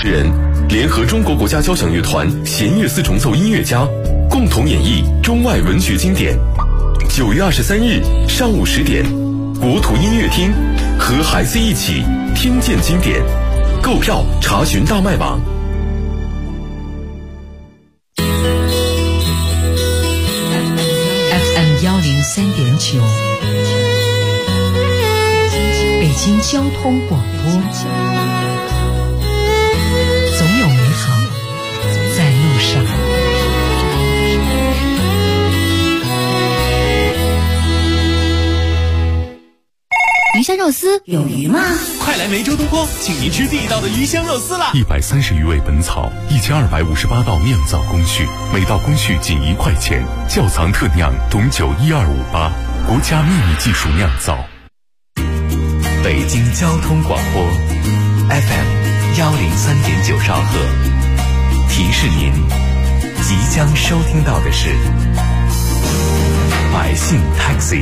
人联合中国国家交响乐团弦乐四重奏音乐家，共同演绎中外文学经典。9月23日上午10点，国土音乐厅和孩子一起听见经典。购票查询大麦网。 FM 103.9，北京交通广播。总有美好在路上。 鱼香肉丝有鱼吗？ 快来梅州东坡，请您吃地道的鱼香肉丝啦 ！130余味本草，1258道酿造工序，每道工序仅1块钱。窖藏特酿董酒12588，国家秘密技术酿造。 北京交通广播 FM 103.9兆赫，提示您，即将收听到的是百姓 Taxi。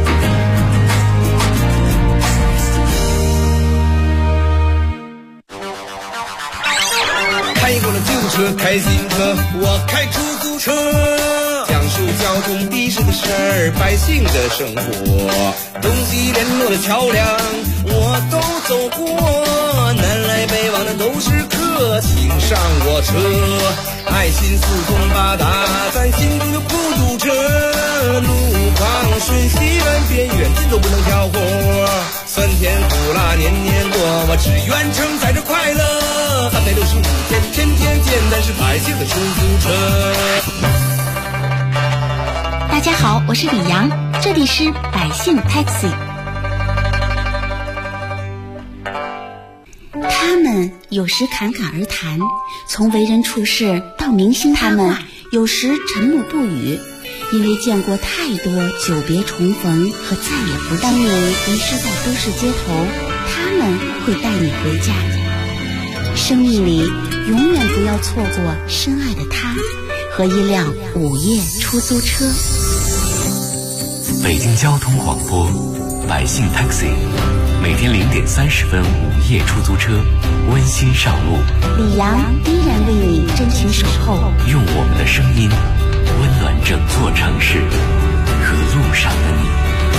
开过了旧车，开新车，我开出租车，讲述交通的士的事儿，百姓的生活，东西联络的桥梁我都走过，南来北往的都是客，请上我车，爱心四通八达，咱心中就不堵车，路况顺西南边远近都不能挑活，酸甜苦辣年年过，我只愿承载着快乐，365天天天见，但是百姓的出租车。 大家好，我是李阳，这里是百姓 Taxi。 他们有时侃侃而谈，从为人处事到明星他们有时沉默不语，因为见过太多久别重逢和再也不见。当你迷失在都市街头，他们会带你回家。生命里永远不要错过深爱的他和一辆午夜出租车。 北京交通广播百姓 Taxi， 每天0点30分午夜出租车温馨上路， 李阳依然为你真情守候， 用我们的声音温暖整座城市和路上的你。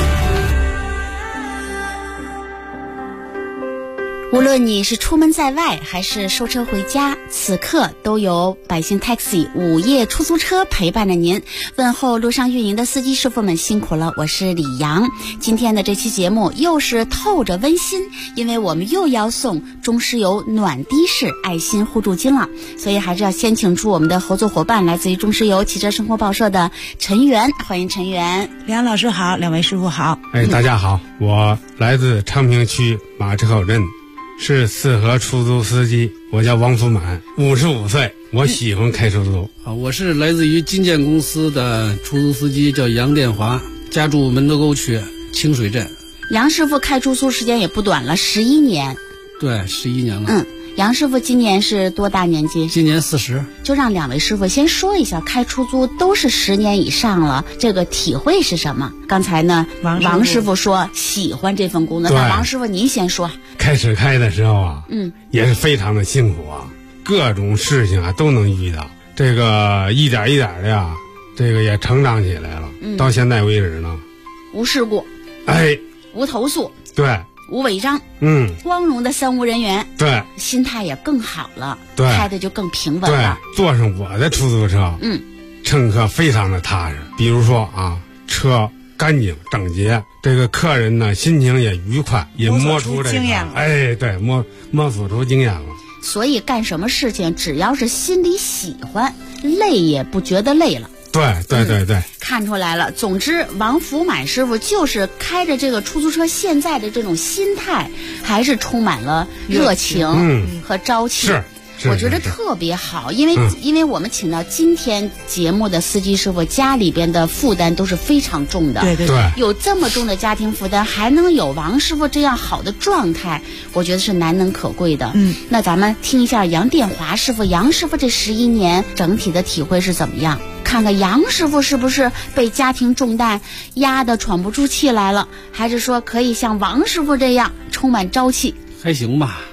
无论你是出门在外还是收车回家，此刻都有百姓 Taxi 午夜出租车陪伴着您。问候路上运营的司机师傅们辛苦了，我是李阳。今天的这期节目又是透着温馨，因为我们又要送中石油暖的士爱心互助金了，所以还是要先请出我们的合作伙伴，来自于中石油汽车生活报社的陈元，欢迎陈元。 梁老师好，两位师傅好。 大家好，我来自昌平区马池口镇，是四合出租司机，我叫王福满，55岁，我喜欢开出租。 我是来自于金建公司的出租司机，叫杨殿华，家住门头沟区清水镇。 杨师傅开出租时间也不短了，11年。 对，11年了。 杨师傅今年是多大年纪？ 今年40。 就让两位师傅先说一下，开出租都是10年以上了，这个体会是什么？刚才呢，王师傅说喜欢这份工作，那王师傅您先说。 开始开的时候啊，也是非常的辛苦啊，各种事情啊都能遇到，这个一点一点的呀，这个也成长起来了。到现在为止呢， 无事故，无投诉， 对。 无违章，光荣的3无人员， 对， 心态也更好了， 对， 开的就更平稳了。 对，坐上我的出租车，乘客非常的踏实。比如说啊，车干净整洁，这个客人呢心情也愉快，也摸出这个经验了。对，摸索出经验了。 所以干什么事情，只要是心里喜欢，累也不觉得累了。 对， 看出来了。总之，王福满师傅就是开着这个出租车，现在的这种心态还是充满了热情和朝气。 是我觉得特别好，因为我们请到今天节目的司机师傅，家里边的负担都是非常重的。 对， 有这么重的家庭负担，还能有王师傅这样好的状态，我觉得是难能可贵的。那咱们听一下杨殿华师傅，杨师傅这11年整体的体会是怎么样？看看杨师傅是不是被家庭重担压得喘不出气来了，还是说可以像王师傅这样充满朝气？ 还行吧。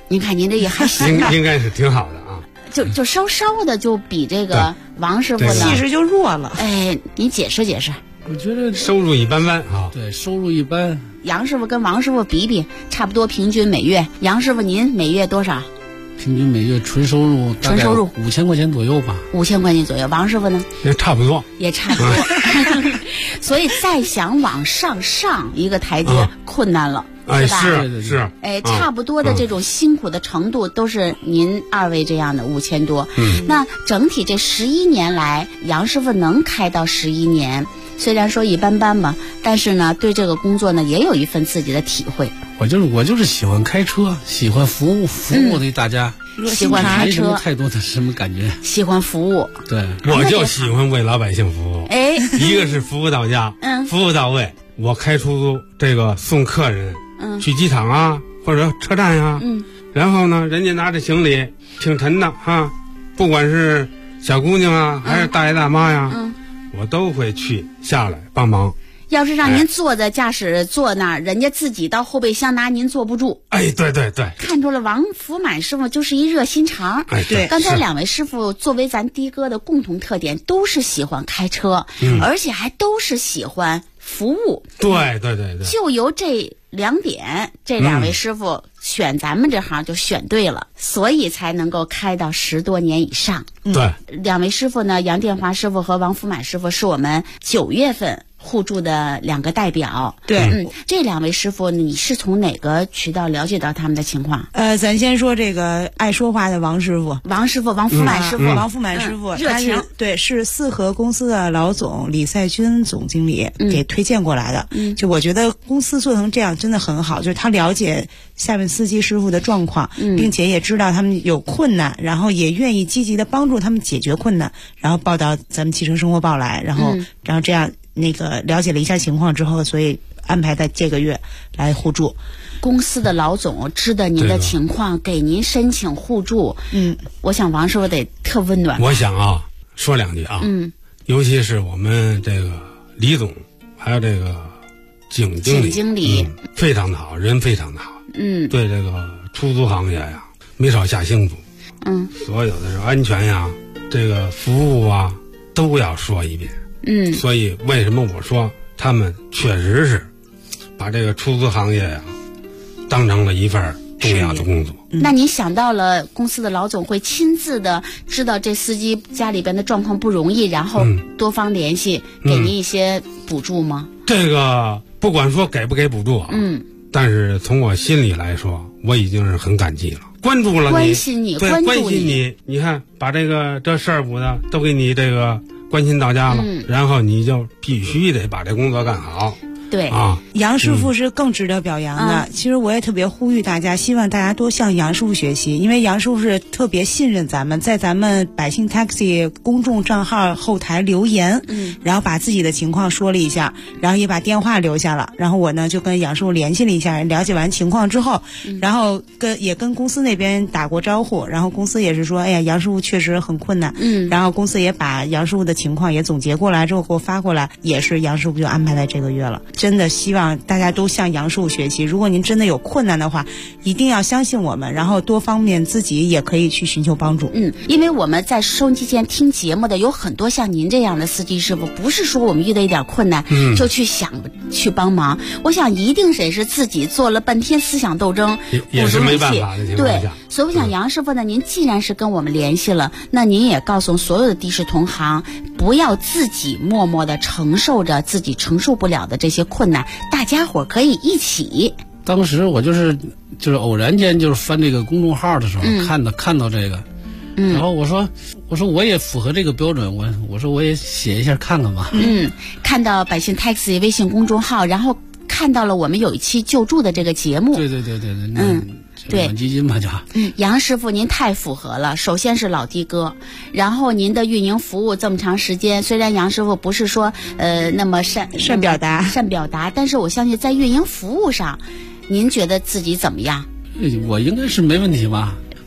您看您这也还行啊， 应该是挺好的啊。 就稍稍的就比这个王师傅呢气势就弱了。 哎，您解释解释。 我觉得收入一般般啊。 对，收入一般。 杨师傅跟王师傅比比，差不多平均每月。杨师傅您每月多少？ 平均每月纯收入大概5000块钱左右吧。 5000块钱左右。王师傅呢？ 也差不多。 也差不多。所以再想往上一个台阶困难了。 哎， 是吧？ 是， 哎，差不多的这种辛苦的程度都是您二位这样的5000多。那整体这11年来，杨师傅能开到11年，虽然说一般般吧，但是呢，对这个工作呢也有一份自己的体会。 我就是喜欢开车，喜欢服务的大家， 喜欢开车， 没什么太多的什么感觉。 喜欢服务， 对， 我就喜欢为老百姓服务。 哎， 一个是服务到家，服务到位。我开出租这个送客人。去机场啊，或者车站呀，然后呢，人家拿着行李挺沉的哈，不管是小姑娘啊，还是大爷大妈呀，我都会去下来帮忙。 要是让您坐在驾驶座那儿，人家自己到后备箱拿，您坐不住。 哎，对， 看出了王福满师傅就是一热心肠。 哎，对， 刚才两位师傅作为咱的哥的共同特点，都是喜欢开车，而且还都是喜欢服务。 对， 就由这2点，这2位师傅选咱们这行就选对了，所以才能够开到10多年以上。 对 ，2位师傅呢，杨殿华师傅和王福满师傅是我们9月份互助的2个代表。 对， 这2位师傅，你是从哪个渠道了解到他们的情况？ 咱先说这个爱说话的王师傅， 王福满师傅， 王福满师傅， 热情， 对，是四合公司的老总李赛军总经理给推荐过来的。就我觉得公司做成这样真的很好，就是他了解下面司机师傅的状况，并且也知道他们有困难，然后也愿意积极的帮助他们解决困难，然后报到咱们汽车生活报来，然后这样了解了一下情况之后，所以安排在这个月来互助。 公司的老总知道您的情况，给您申请互助。我想王师傅得特温暖。 我想啊，说2句啊。尤其是我们这个李总，还有这个景经理，非常的好，人非常的好。对这个出租行业呀，没少下辛苦。所有的安全呀，这个服务啊，都要说一遍。所以为什么我说他们确实是把这个出租行业呀当成了一份重要的工作。 那你想到了公司的老总会亲自的知道这司机家里边的状况不容易，然后多方联系，给您一些补助吗？ 这个不管说给不给补助啊，但是从我心里来说，我已经是很感激了，关注了你， 关心你， 关心你，你看把这事儿补的都给你这个关心到家了，然后你就必须得把这工作干好。 对啊， 杨师傅是更值得表扬的。其实我也特别呼吁大家，希望大家多向杨师傅学习，因为杨师傅是特别信任咱们，在咱们百姓 taxi 公众账号后台留言，然后把自己的情况说了一下，然后也把电话留下了，然后我呢就跟杨师傅联系了一下，了解完情况之后，然后跟公司那边打过招呼，然后公司也是说，哎呀，杨师傅确实很困难，然后公司也把杨师傅的情况也总结过来之后给我发过来，也是杨师傅就安排在这个月了。真的希望大家都向杨师傅学习，如果您真的有困难的话，一定要相信我们，然后多方面自己也可以去寻求帮助。 因为我们在收音机前听节目的有很多像您这样的司机师傅，不是说我们遇到一点困难就去想去帮忙，我想一定也是自己做了半天思想斗争， 也是没办法的情况下。 对，所以我想杨师傅呢，您既然是跟我们联系了，那您也告诉所有的的士同行，不要自己默默的承受着自己承受不了的这些困难，大家伙可以一起。 当时我就是偶然间就是翻这个公众号的时候，看到这个，然后我说我也符合这个标准，我说我也写一下看看吧。 看到百姓 taxi 微信公众号，然后看到了我们有一期救助的这个节目。 对，对，基金吧叫。 杨师傅您太符合了，首先是老的哥，然后您的运营服务这么长时间，虽然杨师傅不是说那么善表达，但是我相信在运营服务上，您觉得自己怎么样？ 我应该是没问题吧。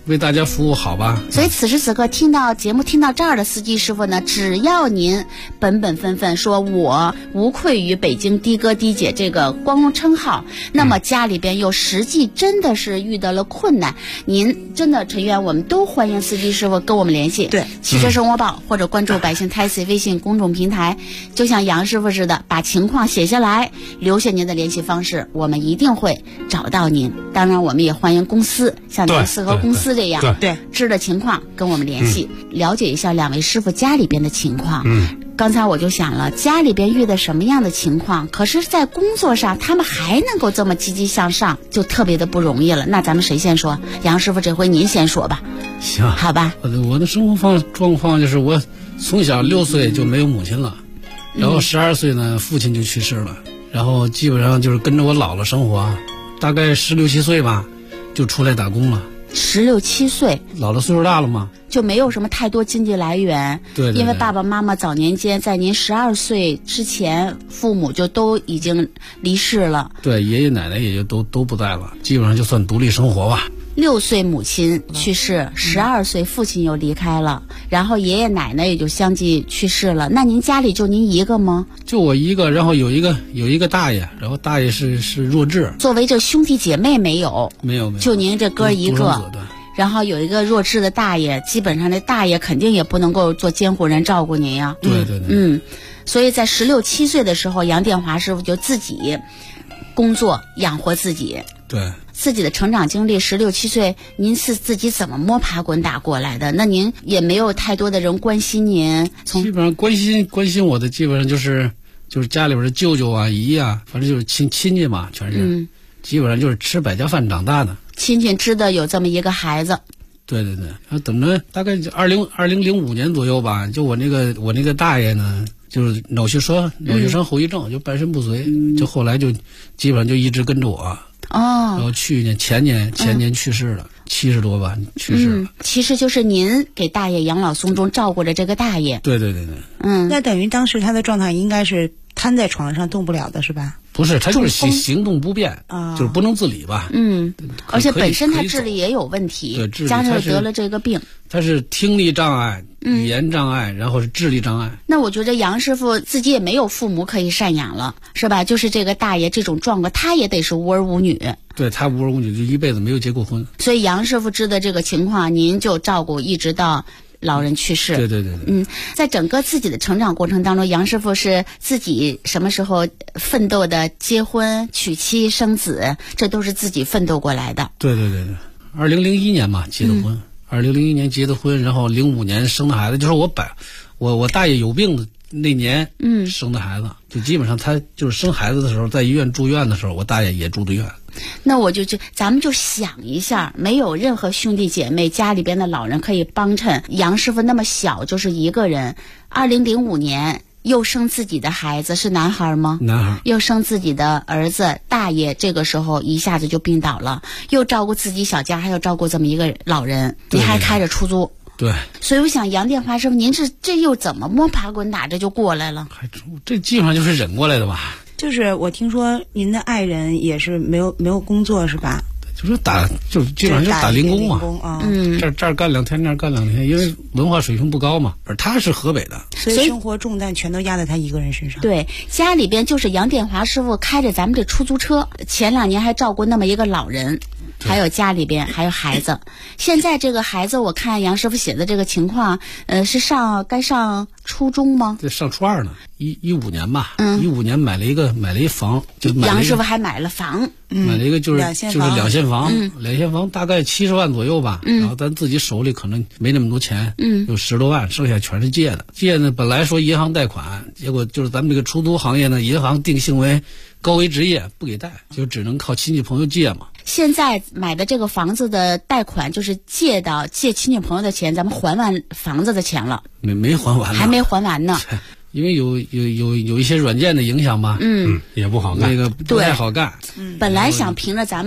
为大家服务好吧。 所以此时此刻听到节目听到这儿的司机师傅呢，只要您本本分分说我无愧于北京的哥的姐这个光荣称号，那么家里边又实际真的是遇到了困难，您真的陈员我们都欢迎司机师傅跟我们联系。 对， 汽车生活报或者关注百姓 taxi 微信公众平台，就像杨师傅似的，把情况写下来，留下您的联系方式，我们一定会找到您。当然我们也欢迎公司，像咱四合公司这样， 对， 知的情况跟我们联系，了解一下两位师傅家里边的情况。刚才我就想了，家里边遇到什么样的情况，可是在工作上他们还能够这么积极向上，就特别的不容易了。那咱们谁先说？杨师傅，这回您先说吧。 行， 好吧。 我的生活状况就是我从小6岁就没有母亲了，然后12岁呢父亲就去世了，然后基本上就是跟着我姥姥生活，大概16、17岁吧就出来打工了。 16、17岁， 姥姥岁数大了嘛， 就没有什么太多经济来源。 对， 因为爸爸妈妈早年间在您12岁之前，父母就都已经离世了。 对，爷爷奶奶也就都不在了，基本上就算独立生活吧。 6岁母亲去世，12岁父亲又离开了，然后爷爷奶奶也就相继去世了。那您家里就您一个吗？ 就我一个，然后有一个大爷，然后大爷是弱智。 作为这兄弟姐妹没有，就您这哥一个。然后有一个弱智的大爷，基本上那大爷肯定也不能够做监护人照顾您呀。 对。 所以在16、17岁的时候，杨殿华师傅就自己工作养活自己。 对。 自己的成长经历，16、17岁，您是自己怎么摸爬滚打过来的？那您也没有太多的人关心您。 基本上关心我的，基本上就是家里边的舅舅啊、姨啊，反正就是亲戚嘛，全是。基本上就是吃百家饭长大的。 亲戚知道有这么一个孩子。 对。然后等着大概2005年左右吧，就我那个大爷呢，就是脑血栓后遗症，就半身不遂，就后来就基本上就一直跟着我。然后前年去世了，70多吧去世了。 其实就是您给大爷养老送终照顾着这个大爷。 对。 那等于当时他的状态应该是瘫在床上动不了的是吧？ 不是，他就是行动不便，就是不能自理吧。 而且本身他智力也有问题， 对， 加上得了这个病。 他是听力障碍、语言障碍，然后是智力障碍。 那我觉得杨师傅自己也没有父母可以赡养了，是吧？就是这个大爷这种状况，他也得是无儿无女。 对，他无儿无女，就一辈子没有结过婚。 所以杨师傅知道这个情况，您就照顾一直到老人去世。 对。 在整个自己的成长过程当中，杨师傅是自己什么时候奋斗的？结婚、娶妻、生子，这都是自己奋斗过来的。 对。2001年嘛结的婚，2001年结的婚，然后05年生的孩子，就是我大爷有病的那年生的孩子，就基本上他就是生孩子的时候在医院住院的时候，我大爷也住的院。 那咱们就想一下，没有任何兄弟姐妹，家里边的老人可以帮衬。杨师傅那么小，就是一个人。2005年又生自己的孩子，是男孩吗？ 男孩。 又生自己的儿子，大爷这个时候一下子就病倒了，又照顾自己小家，还要照顾这么一个老人，你还开着出租。 对。 所以我想杨殿华师傅，您这又怎么摸爬滚打这就过来了？ 这基本上就是忍过来的吧。 就是我听说您的爱人也是没有工作是吧？ 就是基本上就打零工嘛。这儿干2天，那儿干2天，因为文化水平不高嘛。而他是河北的， 所以生活重担全都压在他一个人身上。 对，家里边就是杨殿华师傅开着咱们这出租车，前2年还照顾那么一个老人，还有家里边还有孩子。现在这个孩子，我看杨师傅写的这个情况，是该上初中吗？ 对，上初2呢，15年吧。15年买了一房，就杨师傅还买了房， 买了一个就是2线房 ，2 线房大概70万左右吧。然后咱自己手里可能没那么多钱，有10多万，剩下全是借的。借呢，本来说银行贷款，结果就是咱们这个出租行业呢，银行定性为高危职业，不给贷，就只能靠亲戚朋友借嘛。 现在买的这个房子的贷款就是借亲戚朋友的钱，咱们还完房子的钱了？ 没还完呢， 还没还完呢。 因为有一些软件的影响吧， 也不好干， 那个不太好干。 本来想凭着咱们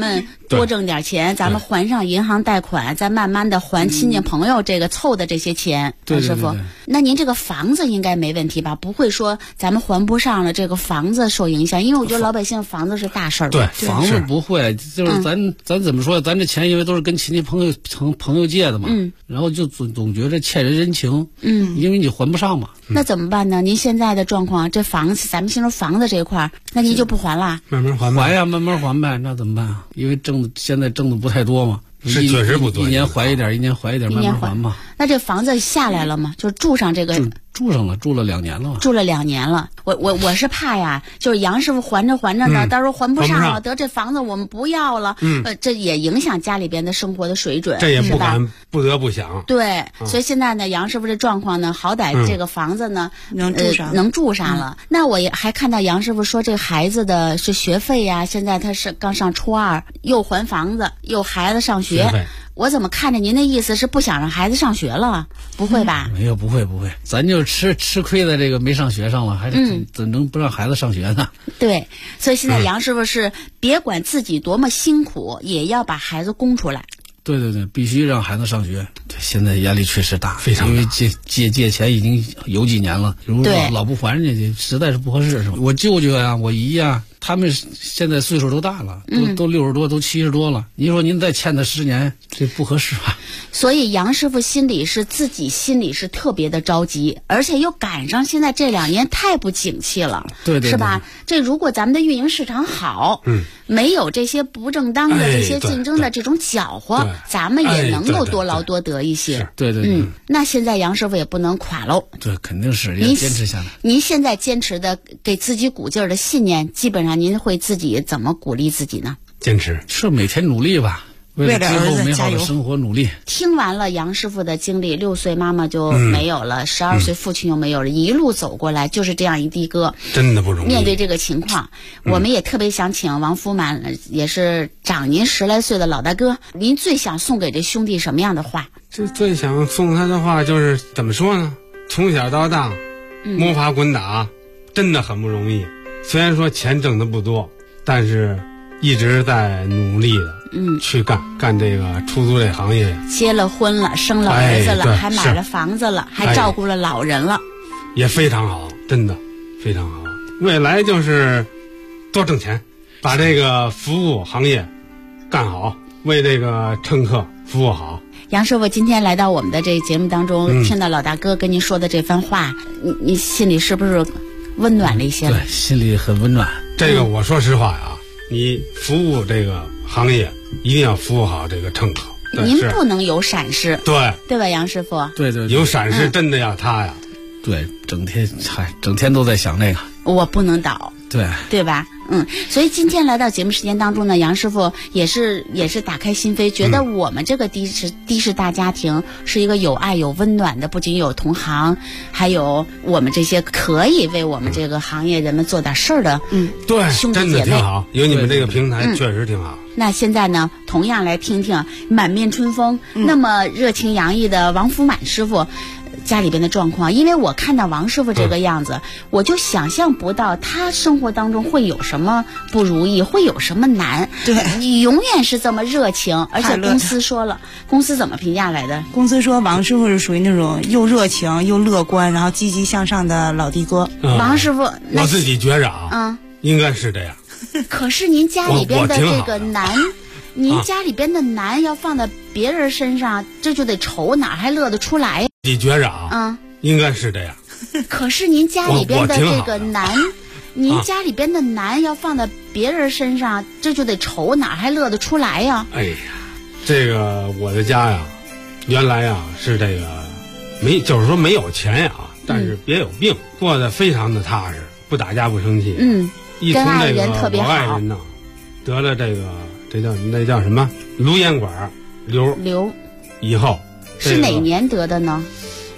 多挣点钱，咱们还上银行贷款，再慢慢的还亲戚朋友这个凑的这些钱。 对， 师傅，那您这个房子应该没问题吧？不会说咱们还不上了，这个房子受影响？因为我觉得老百姓房子是大事儿。 对，房子不会，就是咱怎么说？咱这钱因为都是跟亲戚朋友借的嘛，然后就总觉得欠人人情，因为你还不上嘛。 那怎么办呢？您现在的状况，这房子咱们先说房子这一块儿，那您就不还了？ 慢慢还呀，慢慢还呗。那怎么办啊？因为现在挣的不太多嘛， 是确实不多， 一年还一点，一年还一点，慢慢还嘛。 那这房子下来了吗？就是住上这个。 住上了，住了2年了。 住了2年了，我是怕呀，就是杨师傅还着呢，到时候还不上了，得这房子我们不要了，这也影响家里边的生活的水准， 这也不得不想。 对，所以现在呢，杨师傅这状况呢，好歹这个房子呢能住上了。那我也还看到杨师傅说，这个孩子的是学费呀，现在他是刚上初2，又还房子，又孩子上学。我怎么看着您的意思是不想让孩子上学了？不会吧？ 没有，不会，咱就吃亏的这个没上学上了，还是怎能不让孩子上学呢？ 对，所以现在杨师傅是别管自己多么辛苦，也要把孩子供出来。 对，必须让孩子上学。对，现在压力确实大， 非常大， 因为借钱已经有几年了，如果老不还人家，实在是不合适，是吧？我舅舅呀，我姨呀，他们现在岁数都大了，都60多，都70多了。您说您再欠他10年，这不合适吧？ 所以杨师傅自己心里是特别的着急，而且又赶上现在这2年太不景气了， 对， 是吧？这如果咱们的运营市场好，没有这些不正当的这些竞争的这种搅和，咱们也能够多劳多得一些。 对， 那现在杨师傅也不能垮喽。 对，肯定是要坚持下来。 您现在坚持的给自己鼓劲儿的信念，基本上您会自己怎么鼓励自己呢？ 坚持是每天努力吧。为了今后美好的生活努力。 听完了杨师傅的经历，6岁妈妈就没有了，12岁父亲又没有了，一路走过来就是这样一的哥， 真的不容易。 面对这个情况，我们也特别想请王福满，也是长您10来岁的老大哥，您最想送给这兄弟什么样的话？ 最想送他的话就是怎么说呢？从小到大，摸爬滚打，真的很不容易。虽然说钱挣的不多，但是一直在努力的。去干这个出租这行业， 结了婚了，生了儿子了，还买了房子了，还照顾了老人了， 也非常好，真的非常好。未来就是多挣钱，把这个服务行业干好，为这个乘客服务好。 杨师傅今天来到我们的这个节目当中，听到老大哥跟您说的这番话，你心里是不是温暖了一些？ 对，心里很温暖。 这个我说实话呀，你服务这个行业一定要服务好这个乘客， 您不能有闪失，对吧，杨师傅？ 对， 有闪失真的要他呀。 对，整天都在想这个， 我不能倒，对吧？所以今天来到节目时间当中呢，杨师傅也是打开心扉，觉得我们这个的士大家庭是一个有爱有温暖的，不仅有同行，还有我们这些可以为我们这个行业人们做点事儿的， 对， 兄弟姐妹， 真的挺好，有你们这个平台确实挺好。 那现在呢，同样来听听满面春风，那么热情洋溢的王福满师傅家里边的状况，因为我看到王师傅这个样子，我就想象不到他生活当中会有什么不如意，会有什么难。 对， 你永远是这么热情，而且公司说了，公司怎么评价来的？ 公司说王师傅是属于那种又热情又乐观，然后积极向上的老的哥。 王师傅， 我自己觉着应该是这样。 可是您家里边的这个难。您家里边的难要放在别人身上，这就得愁，哪还乐得出来？ 你觉着应该是这样。 可是您家里边的这个难，您家里边的难要放在别人身上，这就得愁，哪还乐得出来呀？ 哎呀，这个我的家呀，原来呀是这个就是说没有钱呀，但是别有病，过得非常的踏实，不打架不生气。一从这个我爱人呢得了那叫什么颅咽管瘤以后， 是哪年得的呢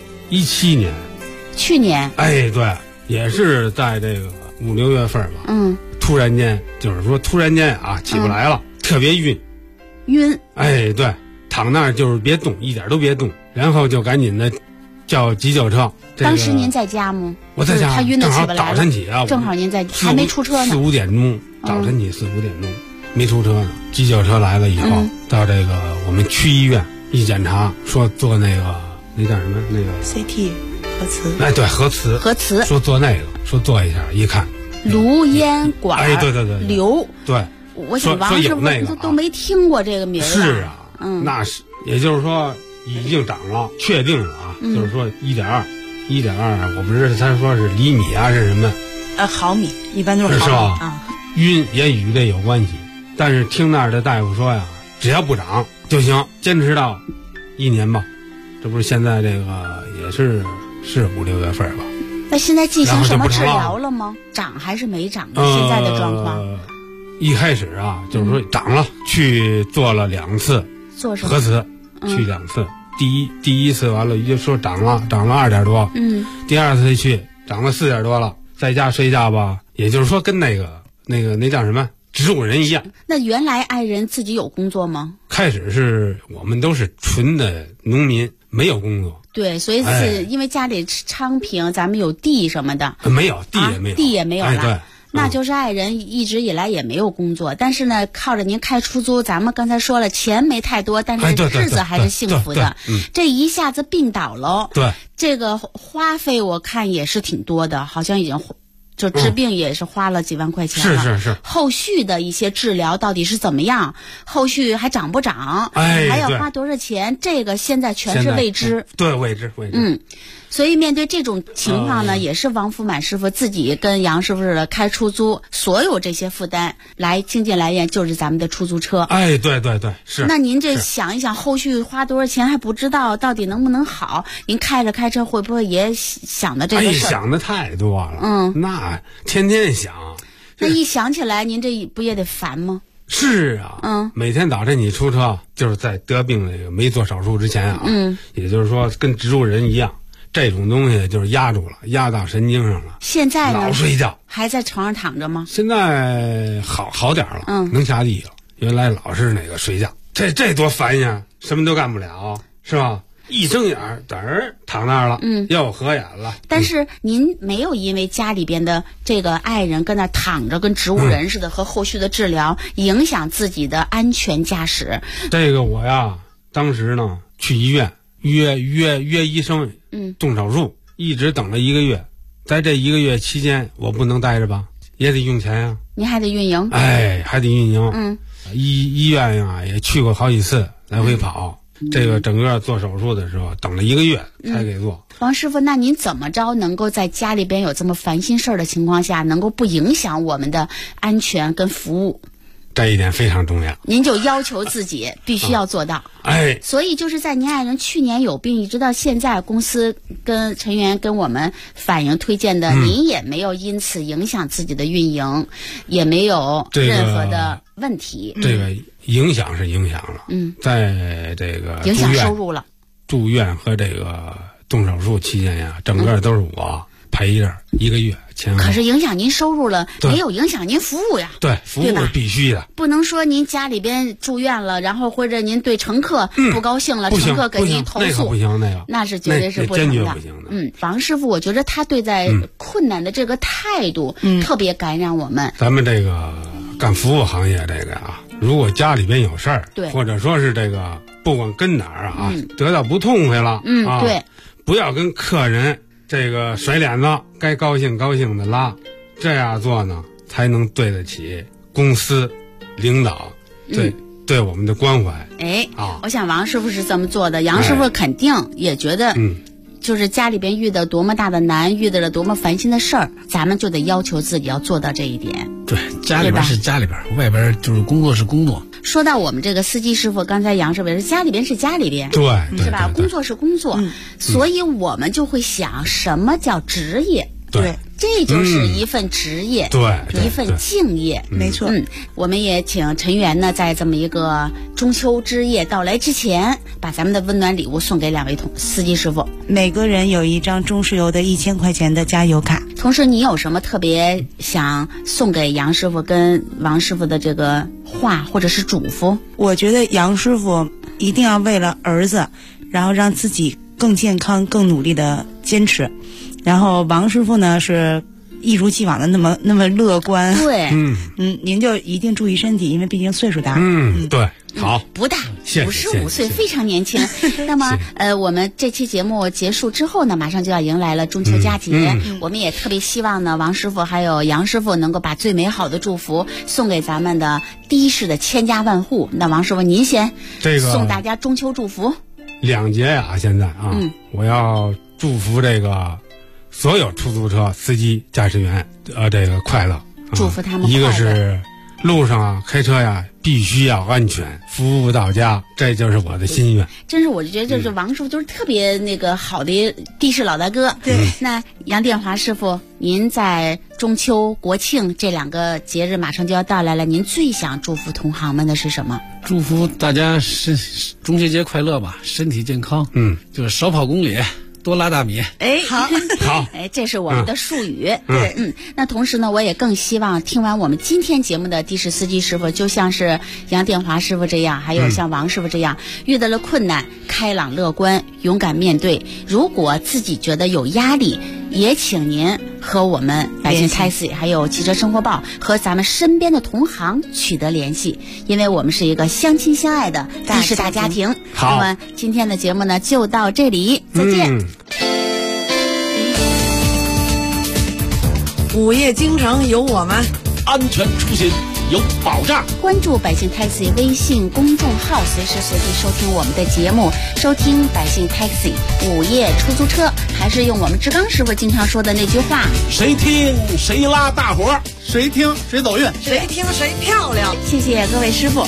？17年， 去年。 哎，对，也是在这个5、6月份吧。突然间起不来了，特别晕。哎，对，躺那儿就是别动，一点都别动，然后就赶紧的叫急救车。 当时您在家吗？ 我在家， 他晕得起不来了。 早晨起啊， 正好您在，还没出车呢。 4、5点钟，早晨起4、5点钟。 没出车呢，急救车来了以后，到这个我们区医院一检查，说做那叫什么那个 CT 核磁， 哎，对，核磁，说做那个，说做一下，一看颅咽管哎，对瘤， 对， 我想王师傅都没听过这个名儿。 是啊，那是，也就是说已经长了，确定了啊，就是说1.2，我不知道他说是厘米啊是什么？ 毫米，一般都是毫米是吧？ 啊， 晕也与这有关系，但是听那儿的大夫说呀，只要不长就行，坚持到1年吧。这不是现在这个也是5、6月份吧？ 那现在进行什么治疗了吗？长还是没长呢？现在的状况？ 一开始啊，就是说长了，去做了2次核磁，去2次。第一次完了就说长了2点多，第二次去长了4点多了，在家睡觉吧，也就是说跟那叫什么植物人一样。 那原来爱人自己有工作吗？ 开始是我们都是纯的农民，没有工作。 对，所以是因为家里昌平，咱们有地什么的， 没有地也没有了。 对， 那就是爱人一直以来也没有工作，但是呢，靠着您开出租，咱们刚才说了，钱没太多，但是日子还是幸福的。这一下子病倒了， 对， 这个花费我看也是挺多的，好像已经就治病也是花了几万块钱了。 是。 后续的一些治疗到底是怎么样？后续还长不长？还要花多少钱？这个现在全是未知。 对，未知。 所以面对这种情况呢，也是王福满师傅自己跟杨师傅似的开出租，所有这些负担来倾尽来源就是咱们的出租车。 哎，对，是。 那您这想一想，后续花多少钱还不知道，到底能不能好？您开车会不会也想的这个事儿？ 想的太多了。那天天想。 那一想起来，您这不也得烦吗？ 是啊。每天早晨你出车，就是在得病那个没做手术之前啊。也就是说跟植物人一样。这种东西就是压住了，压到神经上了。 现在呢？ 老睡觉， 还在床上躺着吗？ 现在好点了，能下地了。原来老是那个睡觉，这多烦呀！什么都干不了，是吧？一睁眼躺那儿了，又合眼了。 但是您没有因为家里边的这个爱人跟那躺着，跟植物人似的，和后续的治疗影响自己的安全驾驶。 这个我呀，当时呢去医院约医生。动手术，一直等了1个月，在这1个月期间，我不能待着吧，也得用钱呀。 您还得运营， 还得运营。医院呀也去过好几次，来回跑。这个整个做手术的时候，等了1个月才给做。 王师傅，那您怎么着能够在家里边有这么烦心事儿的情况下，能够不影响我们的安全跟服务？ 这一点非常重要， 您就要求自己必须要做到。所以就是在您爱人去年有病，一直到现在，公司跟成员跟我们反映推荐的，您也没有因此影响自己的运营，也没有任何的问题。 这个影响是影响了，在这个影响收入了。 住院和这个动手术期间呀，整个都是我陪着1个月。 可是影响您收入了，没有影响您服务呀。 对，服务必须的， 不能说您家里边住院了，然后或者您对乘客不高兴了，乘客给您投诉， 不行， 那是绝对是不行的， 坚决不行的。 王师傅，我觉得他对待困难的这个态度，特别感染我们。 咱们这个干服务行业这个啊，如果家里边有事儿，或者说是这个不管跟哪儿啊，得到不痛快了， 对， 不要跟客人。这个甩脸子，该高兴的拉，这样做呢，才能对得起公司领导对我们的关怀。 我想王师傅是这么做的，杨师傅肯定也觉得，就是家里边遇到多么大的难，遇到了多么烦心的事儿，咱们就得要求自己要做到这一点。 对，家里边是家里边，外边就是工作是工作。 说到我们这个司机师傅，刚才杨师傅是家里边是家里边， 对， 是吧？工作是工作，所以我们就会想，什么叫职业？ 对， 这就是一份职业，一份敬业， 没错。 我们也请陈员呢，在这么一个中秋之夜到来之前，把咱们的温暖礼物送给2位司机师傅， 每个人有一张中石油的1000块钱的加油卡。 同时，你有什么特别想送给杨师傅跟王师傅的这个话或者是嘱咐？ 我觉得杨师傅一定要为了儿子，然后让自己更健康、更努力的坚持。然后王师傅呢是一如既往的那么乐观。 对， 您就一定注意身体，因为毕竟岁数大。 对，好， 不大，55岁，非常年轻。那么我们这期节目结束之后呢，马上就要迎来了中秋佳节，我们也特别希望呢，王师傅还有杨师傅能够把最美好的祝福送给咱们的第一世的千家万户。那王师傅您先送大家中秋祝福。 2节呀，现在啊，我要祝福这个所有出租车司机驾驶员这个快乐， 祝福他们快乐。 一个是路上啊开车呀必须要安全，服务到家，这就是我的心愿。 真是，我就觉得就是王师傅就是特别那个好的的士老大哥。 对， 那杨殿华师傅，您在中秋国庆这2个节日马上就要到来了，您最想祝福同行们的是什么？ 祝福大家中秋节快乐吧，身体健康。就是少跑公里，多拉大米。 好，这是我们的术语。对，那同时呢，我也更希望听完我们今天节目的的士司机师傅，就像是杨殿华师傅这样，还有像王师傅这样，遇到了困难，开朗乐观，勇敢面对。如果自己觉得有压力，也请您和我们百姓 taxi 还有汽车生活报和咱们身边的同行取得联系，因为我们是一个相亲相爱的的士大家庭。 好， 那么今天的节目呢就到这里，再见。 午夜京城有我们， 安全出行有保障。 关注百姓 taxi 微信公众号，随时随地收听我们的节目，收听百姓 taxi 午夜出租车，还是用我们志刚师傅经常说的那句话： 谁听谁拉大伙，谁听谁走运， 谁听谁漂亮。 谢谢各位师傅。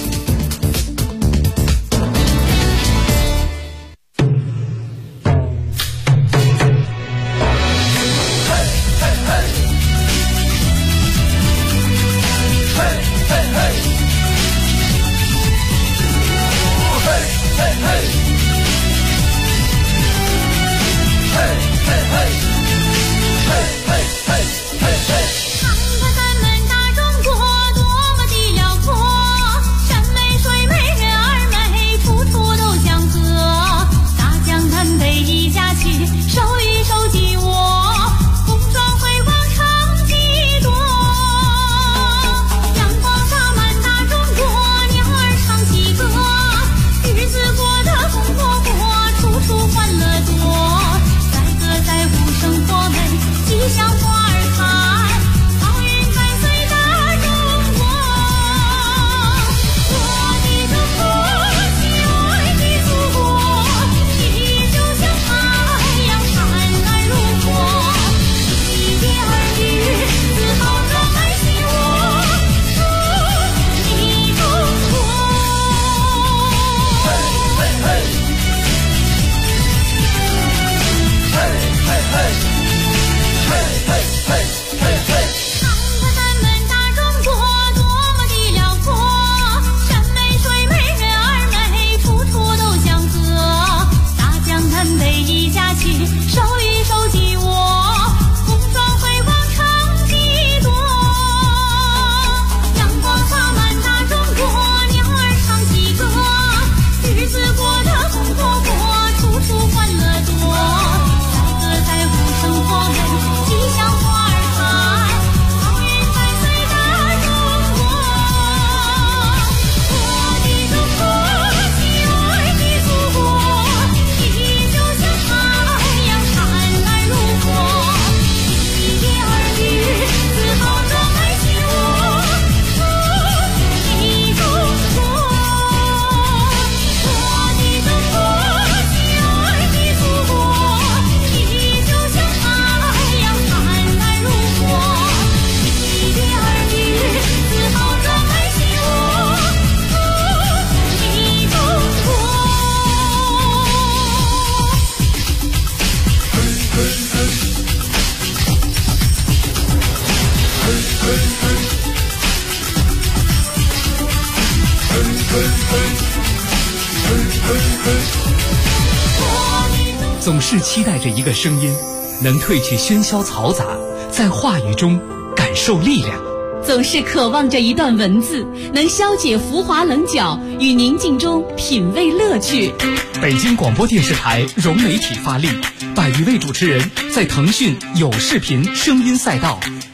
总是期待着一个声音，能褪去喧嚣嘈杂，在话语中感受力量。 总是渴望着一段文字，能消解浮华棱角，与宁静中品味乐趣。 北京广播电视台融媒体发力，100余位主持人在腾讯有视频声音赛道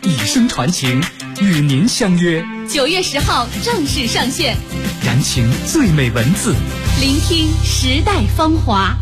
以声传情，与您相约 9月10号正式上线， 燃情最美文字， 聆听时代芳华。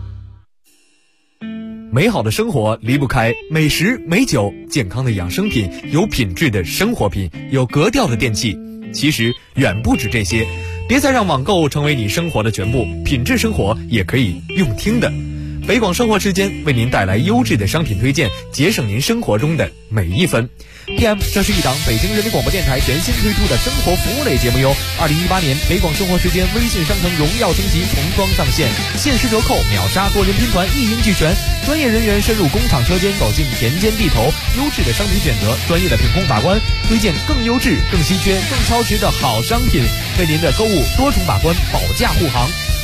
美好的生活离不开美食美酒，健康的养生品，有品质的生活品，有格调的电器。其实远不止这些，别再让网购成为你生活的全部，品质生活也可以用听的。北广生活时间为您带来优质的商品推荐，节省您生活中的每一分。PM， 这是一档北京人民广播电台全新推出的生活服务类节目哟。2018年北广生活时间微信商城荣耀升级重装上线，限时折扣，秒杀多人拼团，一应俱全。专业人员深入工厂车间，走进田间地头，优质的商品选择，专业的品控把关，推荐更优质、更稀缺、更超值的好商品，为您的购物多重把关，保驾护航。